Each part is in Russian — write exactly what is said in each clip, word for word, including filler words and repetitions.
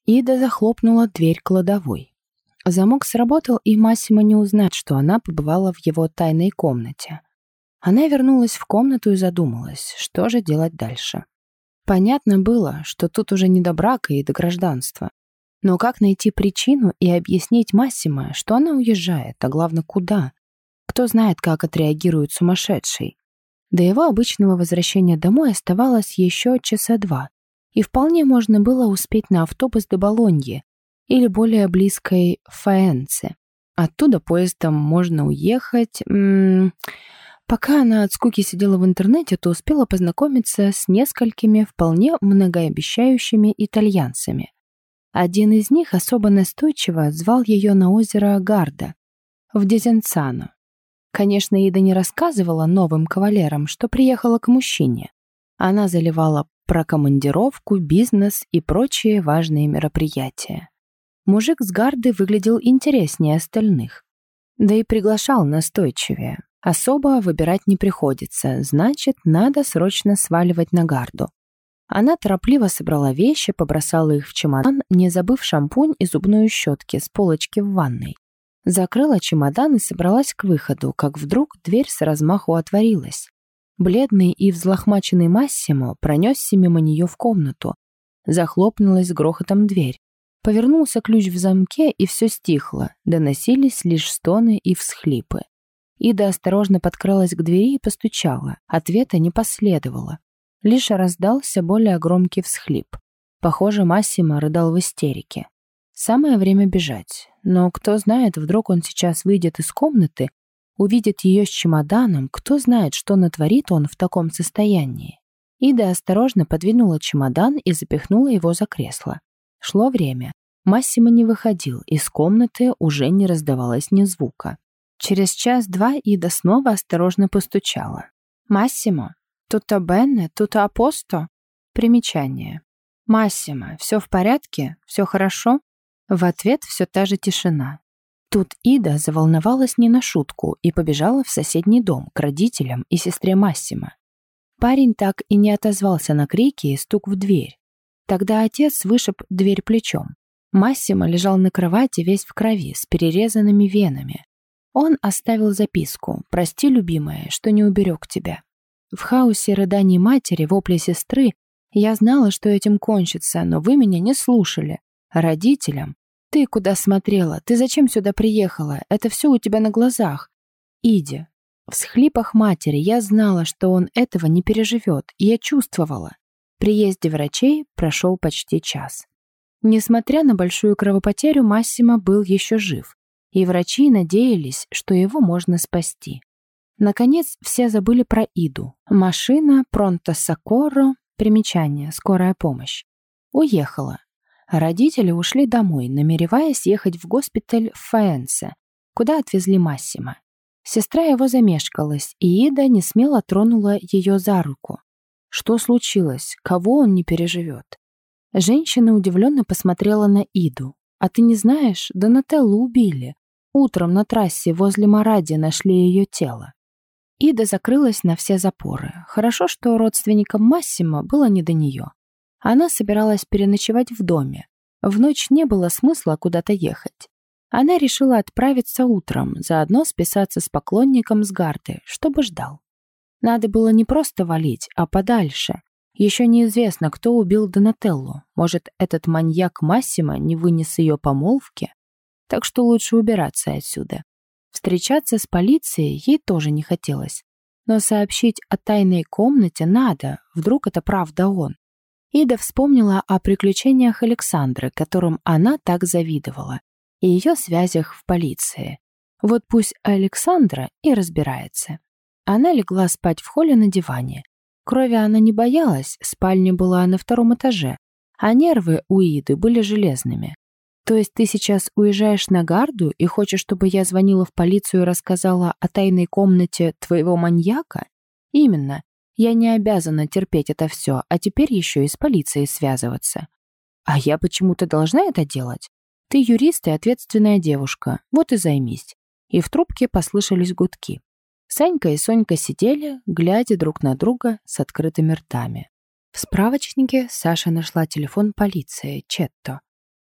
Ида захлопнула дверь кладовой. Замок сработал, и Массимо не узнает, что она побывала в его тайной комнате. Она вернулась в комнату и задумалась, что же делать дальше. Понятно было, что тут уже не до брака и до гражданства. Но как найти причину и объяснить Массимо, что она уезжает, а главное, куда? Кто знает, как отреагирует сумасшедший. До его обычного возвращения домой оставалось еще часа два, и вполне можно было успеть на автобус до Болоньи или более близкой Фаэнце. Оттуда поездом можно уехать... М -м, пока она от скуки сидела в интернете, то успела познакомиться с несколькими вполне многообещающими итальянцами. Один из них особо настойчиво звал ее на озеро Гарда в Дезенцано. Конечно, Ида не рассказывала новым кавалерам, что приехала к мужчине. Она заливала про командировку, бизнес и прочие важные мероприятия. Мужик с Гарды выглядел интереснее остальных. Да и приглашал настойчивее. Особо выбирать не приходится, значит, надо срочно сваливать на Гарду. Она торопливо собрала вещи, побросала их в чемодан, не забыв шампунь и зубную щетки с полочки в ванной. Закрыла чемодан и собралась к выходу, как вдруг дверь с размаху отворилась. Бледный и взлохмаченный Массимо пронесся мимо нее в комнату. Захлопнулась с грохотом дверь. Повернулся ключ в замке, и все стихло, доносились лишь стоны и всхлипы. Ида осторожно подкралась к двери и постучала. Ответа не последовало. Лишь раздался более громкий всхлип. Похоже, Массимо рыдал в истерике. Самое время бежать. Но кто знает, вдруг он сейчас выйдет из комнаты, увидит ее с чемоданом, кто знает, что натворит он в таком состоянии. Ида осторожно подвинула чемодан и запихнула его за кресло. Шло время. Массимо не выходил, из комнаты уже не раздавалось ни звука. Через час-два Ида снова осторожно постучала. «Массимо? Tutto bene? Tutto a posto?» Примечание. «Массимо, все в порядке? Все хорошо?» В ответ все та же тишина. Тут Ида заволновалась не на шутку и побежала в соседний дом к родителям и сестре Массимо. Парень так и не отозвался на крики и стук в дверь. Тогда отец вышиб дверь плечом. Массимо лежал на кровати весь в крови, с перерезанными венами. Он оставил записку: «Прости, любимая, что не уберег тебя». В хаосе рыданий матери, вопли сестры я знала, что этим кончится, но вы меня не слушали. Родителям: «Ты куда смотрела? Ты зачем сюда приехала? Это все у тебя на глазах». Иде. В всхлипах матери я знала, что он этого не переживет, и я чувствовала. В приезде врачей прошел почти час. Несмотря на большую кровопотерю, Массимо был еще жив, и врачи надеялись, что его можно спасти. Наконец, все забыли про Иду. Машина «Пронто Соккоро», примечание «Скорая помощь», уехала. Родители ушли домой, намереваясь ехать в госпиталь в Фаэнце, куда отвезли Массимо. Сестра его замешкалась, и Ида несмело тронула ее за руку. Что случилось? Кого он не переживет? Женщина удивленно посмотрела на Иду. «А ты не знаешь? Донателлу убили. Утром на трассе возле Маради нашли ее тело». Ида закрылась на все запоры. Хорошо, что родственникам Массимо было не до нее. Она собиралась переночевать в доме. В ночь не было смысла куда-то ехать. Она решила отправиться утром, заодно списаться с поклонником с Гарды, чтобы ждал. Надо было не просто валить, а подальше. Еще неизвестно, кто убил Донателлу. Может, этот маньяк Массимо не вынес ее помолвки? Так что лучше убираться отсюда. Встречаться с полицией ей тоже не хотелось. Но сообщить о тайной комнате надо, вдруг это правда он. Ида вспомнила о приключениях Александры, которым она так завидовала, и ее связях в полиции. Вот пусть Александра и разбирается. Она легла спать в холле на диване. Крови она не боялась, спальня была на втором этаже, а нервы у Иды были железными. «То есть ты сейчас уезжаешь на Гарду и хочешь, чтобы я звонила в полицию и рассказала о тайной комнате твоего маньяка?» «Именно. Я не обязана терпеть это все, а теперь еще и с полицией связываться». «А я почему-то должна это делать? Ты юрист и ответственная девушка, вот и займись». И в трубке послышались гудки. Санька и Сонька сидели, глядя друг на друга с открытыми ртами. В справочнике Саша нашла телефон полиции, Четто.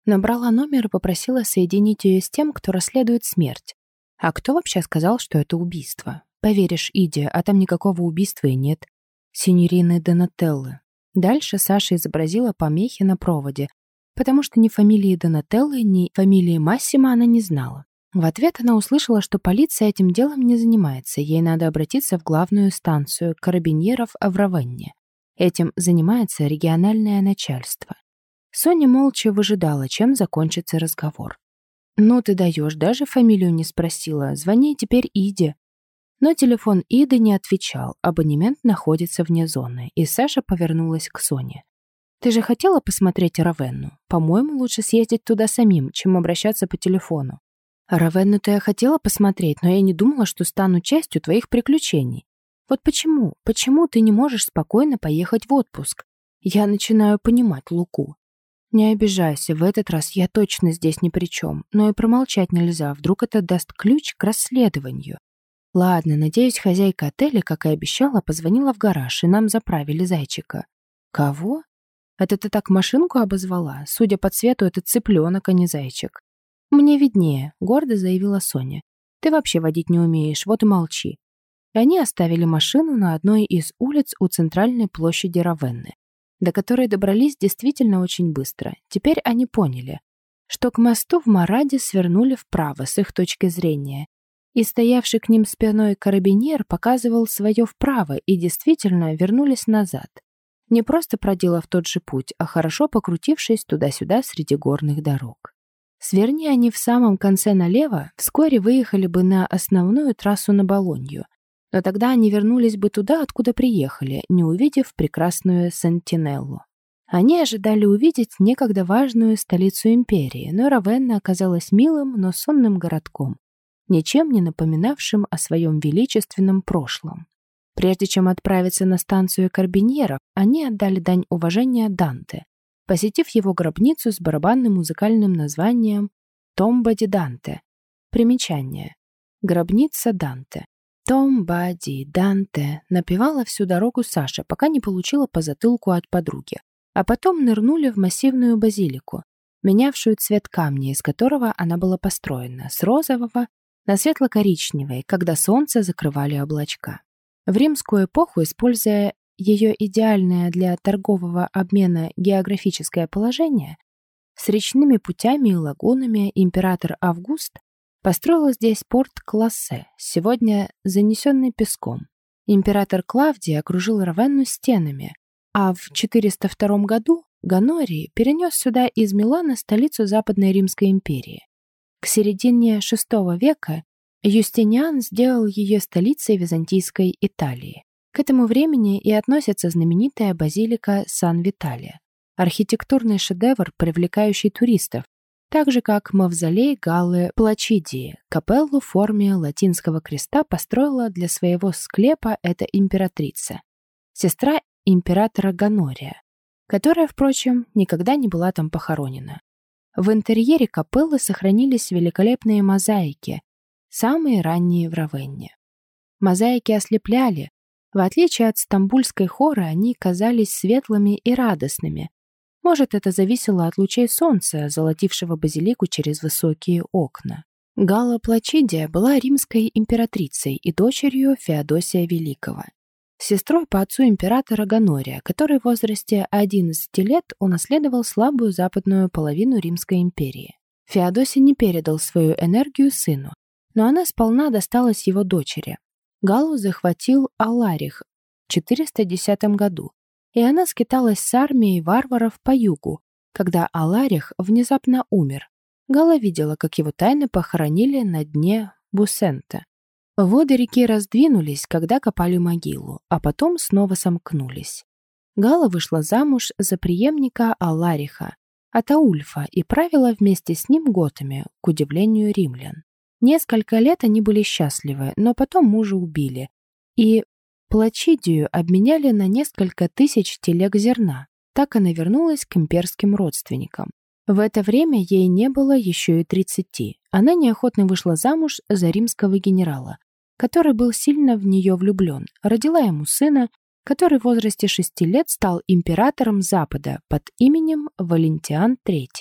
Набрала номер и попросила соединить ее с тем, кто расследует смерть. А кто вообще сказал, что это убийство? Поверишь, Иди, а там никакого убийства и нет. Синьорины Донателлы. Дальше Саша изобразила помехи на проводе, потому что ни фамилии Донателлы, ни фамилии Массимо она не знала. В ответ она услышала, что полиция этим делом не занимается, ей надо обратиться в главную станцию карабиньеров в Равенне. Этим занимается региональное начальство. Соня молча выжидала, чем закончится разговор. «Ну ты даешь, даже фамилию не спросила. Звони теперь Иде». Но телефон Иды не отвечал, абонемент находится вне зоны, и Саша повернулась к Соне. «Ты же хотела посмотреть Равенну? По-моему, лучше съездить туда самим, чем обращаться по телефону». «Равенну-то я хотела посмотреть, но я не думала, что стану частью твоих приключений. Вот почему, почему ты не можешь спокойно поехать в отпуск? Я начинаю понимать Луку. Не обижайся, в этот раз я точно здесь ни при чем, но и промолчать нельзя, вдруг это даст ключ к расследованию. Ладно, надеюсь, хозяйка отеля, как и обещала, позвонила в гараж, и нам заправили зайчика». «Кого? Это ты так машинку обозвала? Судя по цвету, это цыпленок, а не зайчик». «Мне виднее», — гордо заявила Соня. «Ты вообще водить не умеешь, вот и молчи». И они оставили машину на одной из улиц у центральной площади Равенны, до которой добрались действительно очень быстро. Теперь они поняли, что к мосту в Мараде свернули вправо с их точки зрения, и стоявший к ним спиной карабинер показывал свое вправо, и действительно вернулись назад. Не просто проделав тот же путь, а хорошо покрутившись туда-сюда среди горных дорог. Сверни они в самом конце налево, вскоре выехали бы на основную трассу на Болонью, но тогда они вернулись бы туда, откуда приехали, не увидев прекрасную Сентинеллу. Они ожидали увидеть некогда важную столицу империи, но Равенна оказалась милым, но сонным городком, ничем не напоминавшим о своем величественном прошлом. Прежде чем отправиться на станцию карбиньеров, они отдали дань уважения Данте, посетив его гробницу с барабанным музыкальным названием «Томба ди Данте». Примечание. Гробница Данте. «Томба ди Данте» напевала всю дорогу Саша, пока не получила по затылку от подруги. А потом нырнули в массивную базилику, менявшую цвет камня, из которого она была построена, с розового на светло-коричневый, когда солнце закрывали облачка. В римскую эпоху, используя ее идеальное для торгового обмена географическое положение, с речными путями и лагунами император Август построил здесь порт Классе, сегодня занесенный песком. Император Клавдий окружил Равенну стенами, а в четыреста втором году Гонорий перенес сюда из Милана столицу Западной Римской империи. К середине шестого века Юстиниан сделал ее столицей византийской Италии. К этому времени и относится знаменитая базилика Сан-Витале, архитектурный шедевр, привлекающий туристов, так же как мавзолей Галлы Плачидии. Капеллу в форме латинского креста построила для своего склепа эта императрица, сестра императора Гонория, которая, впрочем, никогда не была там похоронена. В интерьере капеллы сохранились великолепные мозаики, самые ранние в Равенне. Мозаики ослепляли. В отличие от стамбульской хоры, они казались светлыми и радостными. Может, это зависело от лучей солнца, золотившего базилику через высокие окна. Галла Плачидия была римской императрицей и дочерью Феодосия Великого, сестрой по отцу императора Гонория, который в возрасте одиннадцати лет унаследовал слабую западную половину Римской империи. Феодосий не передал свою энергию сыну, но она сполна досталась его дочери. Галлу захватил Аларих в четыреста десятом году, и она скиталась с армией варваров по югу, когда Аларих внезапно умер. Галла видела, как его тайно похоронили на дне Бусента. Воды реки раздвинулись, когда копали могилу, а потом снова сомкнулись. Галла вышла замуж за преемника Алариха, Атаульфа, и правила вместе с ним готами, к удивлению римлян. Несколько лет они были счастливы, но потом мужа убили, и Плачидию обменяли на несколько тысяч телег зерна. Так она вернулась к имперским родственникам. В это время ей не было еще и тридцати. Она неохотно вышла замуж за римского генерала, который был сильно в нее влюблен, родила ему сына, который в возрасте шести лет стал императором Запада под именем Валентиан третий.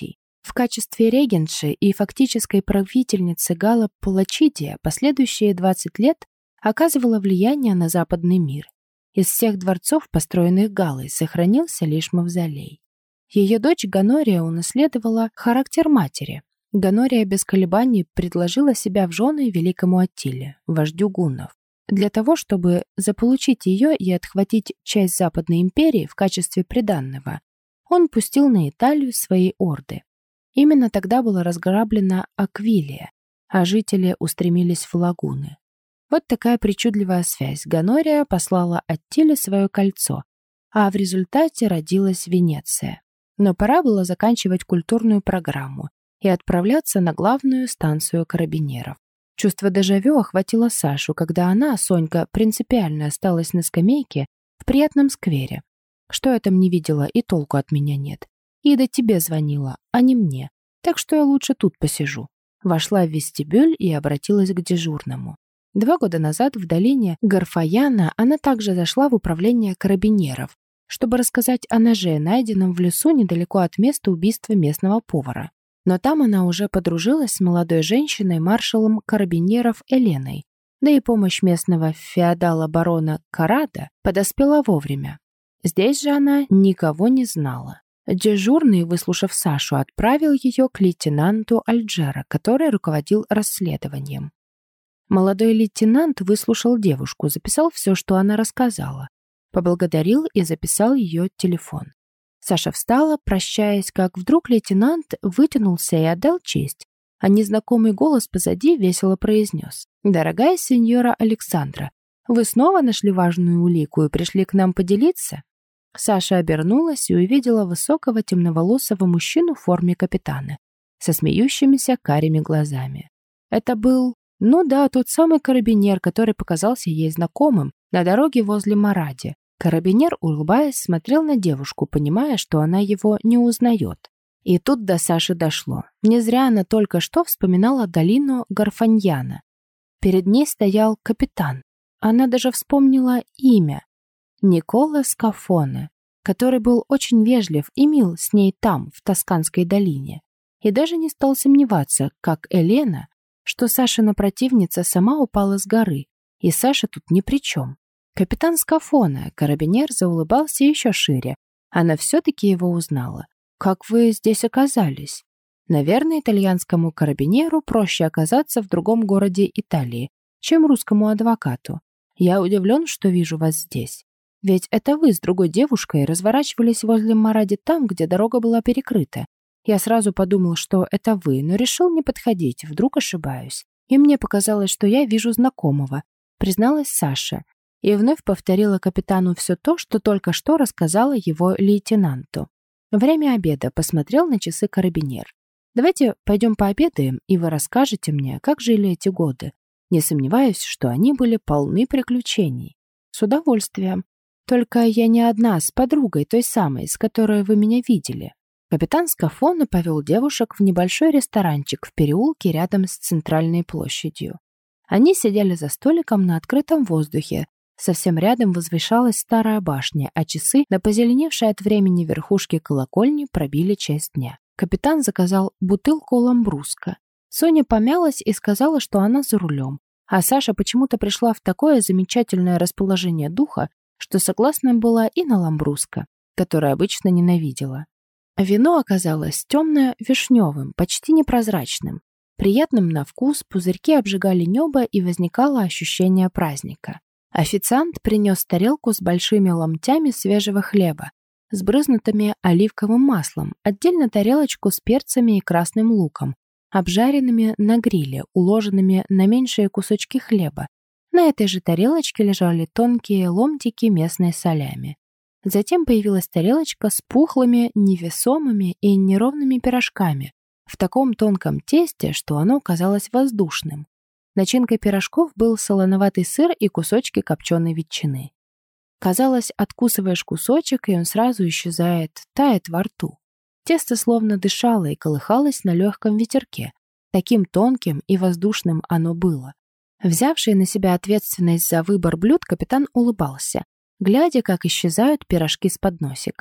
В качестве регентши и фактической правительницы Гала Плачидия последующие двадцать лет оказывала влияние на западный мир. Из всех дворцов, построенных Галой, сохранился лишь мавзолей. Ее дочь Гонория унаследовала характер матери. Гонория без колебаний предложила себя в жены великому Аттиле, вождю гуннов. Для того, чтобы заполучить ее и отхватить часть Западной империи в качестве приданного, он пустил на Италию свои орды. Именно тогда была разграблена Аквилия, а жители устремились в лагуны. Вот такая причудливая связь. Гонория послала Аттиле свое кольцо, а в результате родилась Венеция. Но пора было заканчивать культурную программу и отправляться на главную станцию карабинеров. Чувство дежавю охватило Сашу, когда она, Сонька, принципиально осталась на скамейке в приятном сквере. Что я там не видела, и толку от меня нет. Ида тебе звонила, а не мне, так что я лучше тут посижу. Вошла в вестибюль и обратилась к дежурному. Два года назад в долине Гарфаяна она также зашла в управление карабинеров, чтобы рассказать о ноже, найденном в лесу недалеко от места убийства местного повара. Но там она уже подружилась с молодой женщиной, маршалом карабинеров Еленой, да и помощь местного феодала-барона Карада подоспела вовремя. Здесь же она никого не знала. Дежурный, выслушав Сашу, отправил ее к лейтенанту Альджера, который руководил расследованием. Молодой лейтенант выслушал девушку, записал все, что она рассказала, поблагодарил и записал ее телефон. Саша встала, прощаясь, как вдруг лейтенант вытянулся и отдал честь, а незнакомый голос позади весело произнес: «Дорогая сеньора Александра, вы снова нашли важную улику и пришли к нам поделиться?» Саша обернулась и увидела высокого темноволосого мужчину в форме капитана со смеющимися карими глазами. Это был, ну да, тот самый карабинер, который показался ей знакомым на дороге возле Маради. Карабинер, улыбаясь, смотрел на девушку, понимая, что она его не узнает. И тут до Саши дошло. Не зря она только что вспоминала долину Гарфаньяна. Перед ней стоял капитан. Она даже вспомнила имя. Никола Скафоне, который был очень вежлив и мил с ней там, в Тосканской долине. И даже не стал сомневаться, как Елена, что Сашина противница сама упала с горы, и Саша тут ни при чем. Капитан Скафоне, карабинер, заулыбался еще шире. Она все-таки его узнала. «Как вы здесь оказались?» Наверное, итальянскому карабинеру проще оказаться в другом городе Италии, чем русскому адвокату. Я удивлен, что вижу вас здесь. Ведь это вы с другой девушкой разворачивались возле Маради там, где дорога была перекрыта. Я сразу подумал, что это вы, но решил не подходить, вдруг ошибаюсь. И мне показалось, что я вижу знакомого, призналась Саша. И вновь повторила капитану все то, что только что рассказала его лейтенанту. Время обеда, посмотрел на часы карабинер. Давайте пойдем пообедаем, и вы расскажете мне, как жили эти годы. Не сомневаюсь, что они были полны приключений. С удовольствием. Только я не одна, с подругой, той самой, с которой вы меня видели. Капитан Скафоне повел девушек в небольшой ресторанчик в переулке рядом с центральной площадью. Они сидели за столиком на открытом воздухе. Совсем рядом возвышалась старая башня, а часы, на позеленевшей от времени верхушке колокольни, пробили часть дня. Капитан заказал бутылку ламбруска. Соня помялась и сказала, что она за рулем, а Саша почему-то пришла в такое замечательное расположение духа, что согласна была и на ламбруска, который обычно ненавидела. Вино оказалось темно-вишневым, почти непрозрачным. Приятным на вкус, пузырьки обжигали небо, и возникало ощущение праздника. Официант принес тарелку с большими ломтями свежего хлеба, сбрызнутыми оливковым маслом, отдельно тарелочку с перцами и красным луком, обжаренными на гриле, уложенными на меньшие кусочки хлеба. На этой же тарелочке лежали тонкие ломтики местной солями. Затем появилась тарелочка с пухлыми, невесомыми и неровными пирожками в таком тонком тесте, что оно казалось воздушным. Начинкой пирожков был солоноватый сыр и кусочки копченой ветчины. Казалось, откусываешь кусочек, и он сразу исчезает, тает во рту. Тесто словно дышало и колыхалось на легком ветерке. Таким тонким и воздушным оно было. Взявший на себя ответственность за выбор блюд, капитан улыбался, глядя, как исчезают пирожки с подносика.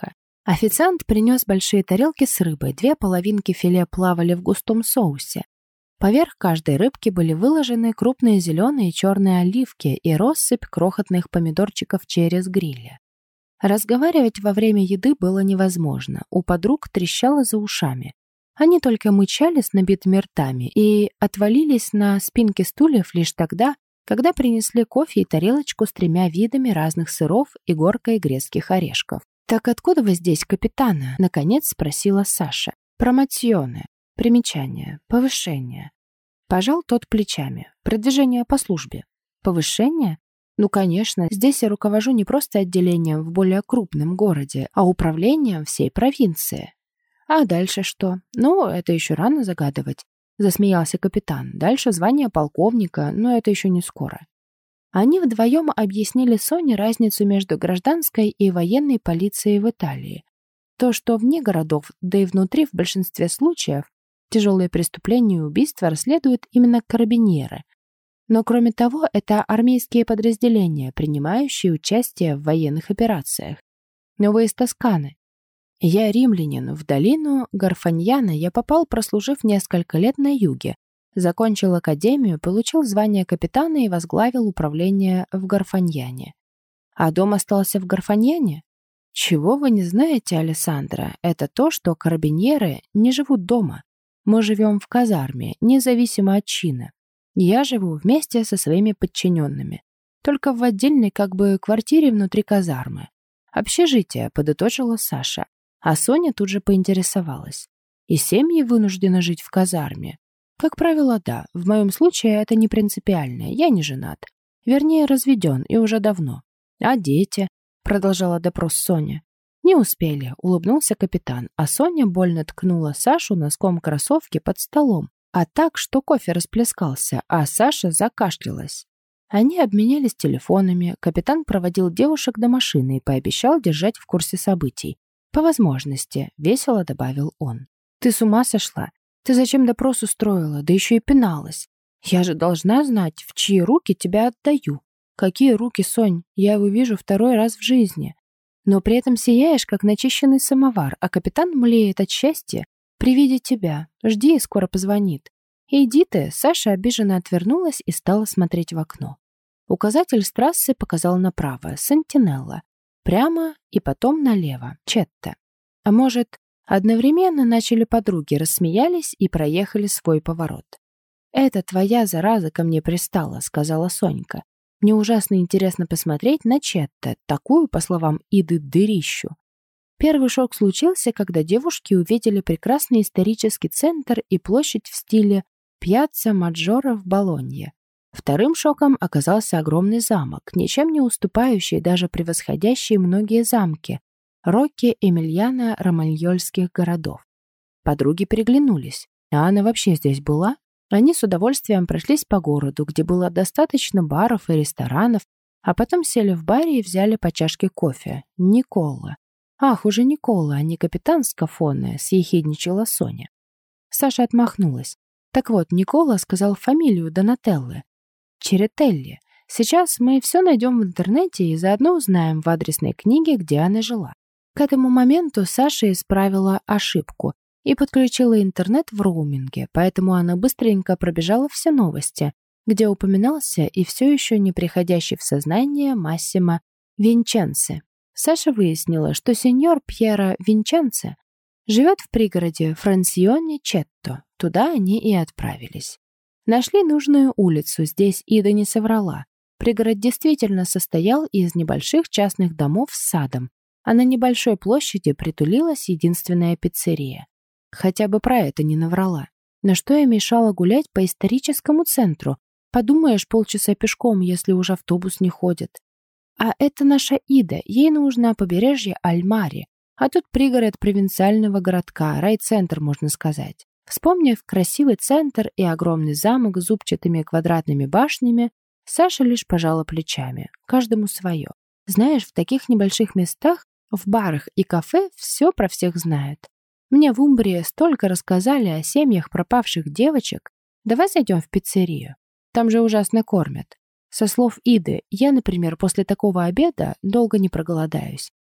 Официант принес большие тарелки с рыбой, две половинки филе плавали в густом соусе. Поверх каждой рыбки были выложены крупные зеленые и черные оливки и россыпь крохотных помидорчиков черри с гриля. Разговаривать во время еды было невозможно, у подруг трещало за ушами. Они только мычали с набитыми ртами и отвалились на спинки стульев лишь тогда, когда принесли кофе и тарелочку с тремя видами разных сыров и горкой грецких орешков. «Так откуда вы здесь, капитана?» — наконец спросила Саша. «Промоционы. Примечание. Повышение». Пожал тот плечами. «Продвижение по службе». «Повышение? Ну, конечно, здесь я руковожу не просто отделением в более крупном городе, а управлением всей провинции». «А дальше что?» «Ну, это еще рано загадывать», — засмеялся капитан. «Дальше звание полковника, но это еще не скоро». Они вдвоем объяснили Соне разницу между гражданской и военной полицией в Италии. То, что вне городов, да и внутри в большинстве случаев, тяжелые преступления и убийства расследуют именно карабинеры. Но кроме того, это армейские подразделения, принимающие участие в военных операциях. Но вы из Тосканы. Я римлянин. В долину Гарфаньяна я попал, прослужив несколько лет на юге. Закончил академию, получил звание капитана и возглавил управление в Гарфаньяне. А дом остался в Гарфаньяне? Чего вы не знаете, Алессандра? Это то, что карабинеры не живут дома. Мы живем в казарме, независимо от чина. Я живу вместе со своими подчиненными. Только в отдельной как бы квартире внутри казармы. Общежитие, подытожила Саша. А Соня тут же поинтересовалась. И семьи вынуждены жить в казарме? Как правило, да. В моем случае это не принципиально. Я не женат. Вернее, разведен и уже давно. А дети? Продолжала допрос Соня. Не успели, улыбнулся капитан, а Соня больно ткнула Сашу носком кроссовки под столом, а так, что кофе расплескался, а Саша закашлялась. Они обменялись телефонами, капитан проводил девушек до машины и пообещал держать в курсе событий. По возможности, весело добавил он. Ты с ума сошла? Ты зачем допрос устроила, да еще и пиналась? Я же должна знать, в чьи руки тебя отдаю. Какие руки, Сонь? Я его вижу второй раз в жизни. Но при этом сияешь, как начищенный самовар, а капитан млеет от счастья при виде тебя. Жди, скоро позвонит. Иди ты, Саша обиженно отвернулась и стала смотреть в окно. Указатель с трассы показал направо, Сентинелла. Прямо и потом налево, Четта. А может... Одновременно начали подруги, рассмеялись и проехали свой поворот. «Это твоя зараза ко мне пристала», — сказала Сонька. «Мне ужасно интересно посмотреть на Четта, такую, по словам Иды, дырищу». Первый шок случился, когда девушки увидели прекрасный исторический центр и площадь в стиле Пьяцца Маджоро в Болонье. Вторым шоком оказался огромный замок, ничем не уступающий, даже превосходящий многие замки, Рокки Эмильяно Романьольских городов. Подруги переглянулись. А она вообще здесь была? Они с удовольствием прошлись по городу, где было достаточно баров и ресторанов, а потом сели в баре и взяли по чашке кофе. Никола. Ах, уже Никола, а не капитан Скафоне, съехидничала Соня. Саша отмахнулась. Так вот, Никола сказал фамилию Донателлы. Черетелли. Сейчас мы все найдем в интернете и заодно узнаем в адресной книге, где она жила. К этому моменту Саша исправила ошибку и подключила интернет в роуминге, поэтому она быстренько пробежала все новости, где упоминался и все еще не приходящий в сознание Массимо Винченце. Саша выяснила, что сеньор Пьеро Винченце живет в пригороде Франсионе-Четто. Туда они и отправились. Нашли нужную улицу, здесь Ида не соврала. Пригород действительно состоял из небольших частных домов с садом, а на небольшой площади притулилась единственная пиццерия. Хотя бы про это не наврала. На что я мешала гулять по историческому центру? Подумаешь, полчаса пешком, если уже автобус не ходит. А это наша Ида, ей нужно побережье Аль-Мари, а тут пригород провинциального городка, райцентр, можно сказать. Вспомнив красивый центр и огромный замок с зубчатыми квадратными башнями, Саша лишь пожала плечами. Каждому свое. Знаешь, в таких небольших местах, в барах и кафе все про всех знают. Мне в Умбрии столько рассказали о семьях пропавших девочек. Давай зайдем в пиццерию. Там же ужасно кормят. Со слов Иды, я, например, после такого обеда долго не проголодаюсь.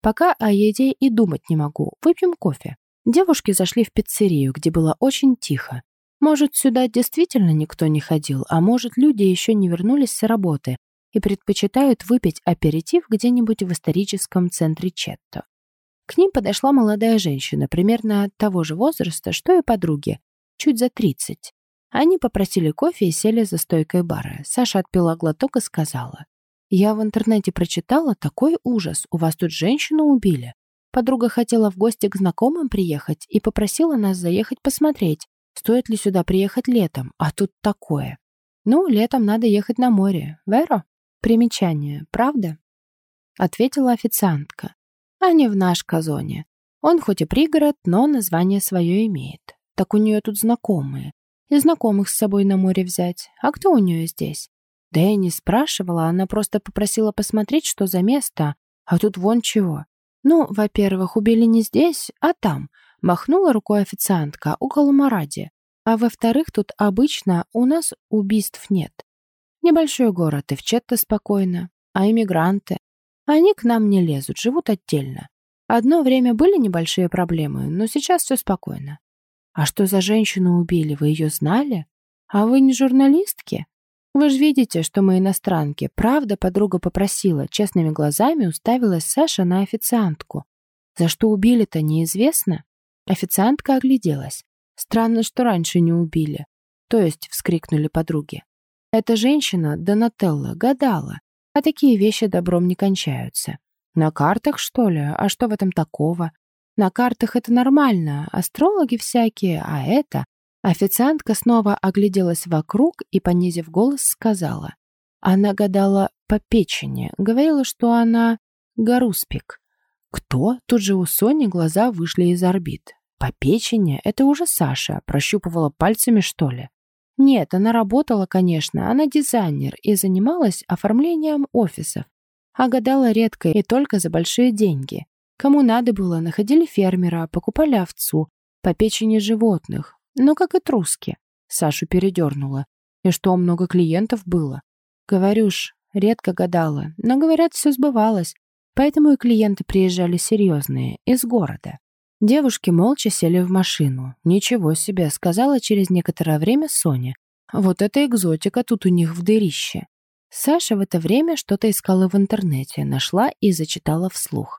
Пока о еде и думать не могу. Выпьем кофе». Девушки зашли в пиццерию, где было очень тихо. Может, сюда действительно никто не ходил, а может, люди еще не вернулись с работы и предпочитают выпить аперитив где-нибудь в историческом центре Четто. К ним подошла молодая женщина, примерно того же возраста, что и подруги, чуть за тридцать. Они попросили кофе и сели за стойкой бара. Саша отпила глоток и сказала: «Я в интернете прочитала такой ужас, у вас тут женщину убили. Подруга хотела в гости к знакомым приехать и попросила нас заехать посмотреть, стоит ли сюда приехать летом, а тут такое. Ну, летом надо ехать на море, веро?» Примечание, правда? Ответила официантка. А не в наш Казоне. Он хоть и пригород, но название свое имеет. Так у нее тут знакомые. И знакомых с собой на море взять. А кто у нее здесь? Да я не спрашивала, она просто попросила посмотреть, что за место. А тут вон чего. Ну, во-первых, убили не здесь, а там. Махнула рукой официантка, около Маради. А во-вторых, тут обычно у нас убийств нет. Небольшой город, и в Четто спокойно. А иммигранты? Они к нам не лезут, живут отдельно. Одно время были небольшие проблемы, но сейчас все спокойно. А что за женщину убили, вы ее знали? А вы не журналистки? Вы же видите, что мы иностранки. Правда, подруга попросила, честными глазами уставилась Саша на официантку. За что убили-то, неизвестно? Официантка огляделась. Странно, что раньше не убили. То есть, вскрикнули подруги. Эта женщина, Донателла, гадала. А такие вещи добром не кончаются. На картах, что ли? А что в этом такого? На картах это нормально, астрологи всякие, а это... Официантка снова огляделась вокруг и, понизив голос, сказала. Она гадала по печени, говорила, что она гаруспик. Кто? Тут же у Сони глаза вышли из орбит. По печени? Это уже Саша. Прощупывала пальцами, что ли? Нет, она работала, конечно, она дизайнер и занималась оформлением офисов. А гадала редко и только за большие деньги. Кому надо было, находили фермера, покупали овцу, по печени животных. Ну, как и труски. Сашу передернула. И что, много клиентов было? Говорю ж, редко гадала, но, говорят, все сбывалось. Поэтому и клиенты приезжали серьезные, из города. Девушки молча сели в машину. «Ничего себе», — сказала через некоторое время Соня. «Вот это экзотика тут у них в дырище». Саша в это время что-то искала в интернете, нашла и зачитала вслух.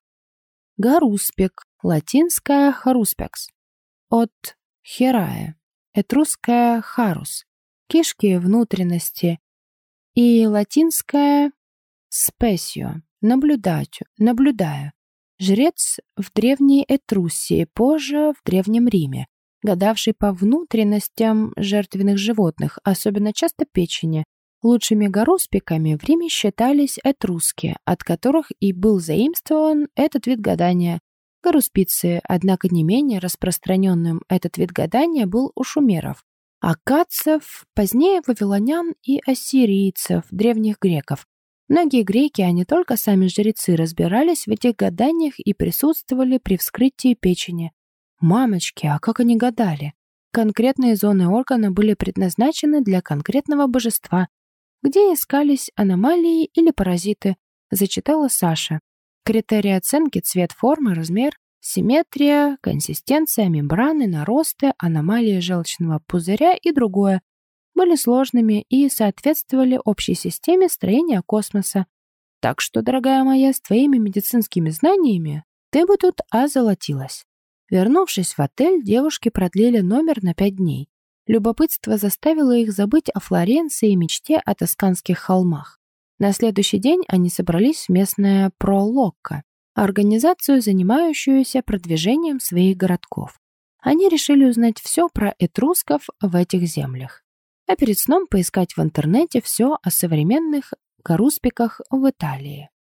Гаруспик, латинская харуспекс. От херая, этрусская харус, кишки, внутренности. И латинская спесио, наблюдать, наблюдаю. Жрец в древней Этруссии, позже в Древнем Риме, гадавший по внутренностям жертвенных животных, особенно часто печени. Лучшими гаруспиками в Риме считались этруски, от которых и был заимствован этот вид гадания. Гаруспицы, однако не менее распространенным этот вид гадания был у шумеров, аккадцев, позднее вавилонян и ассирийцев, древних греков. Многие греки, а не только сами жрецы, разбирались в этих гаданиях и присутствовали при вскрытии печени. Мамочки, а как они гадали? Конкретные зоны органа были предназначены для конкретного божества, где искались аномалии или паразиты, зачитала Саша. Критерии оценки: цвет, форма, размер, симметрия, консистенция, мембраны, наросты, аномалии желчного пузыря и другое были сложными и соответствовали общей системе строения космоса. Так что, дорогая моя, с твоими медицинскими знаниями ты бы тут озолотилась. Вернувшись в отель, девушки продлили номер на пять дней. Любопытство заставило их забыть о Флоренции и мечте о тосканских холмах. На следующий день они собрались в местное Пролокко, организацию, занимающуюся продвижением своих городков. Они решили узнать все про этрусков в этих землях, а перед сном поискать в интернете все о современных гаруспиках в Италии.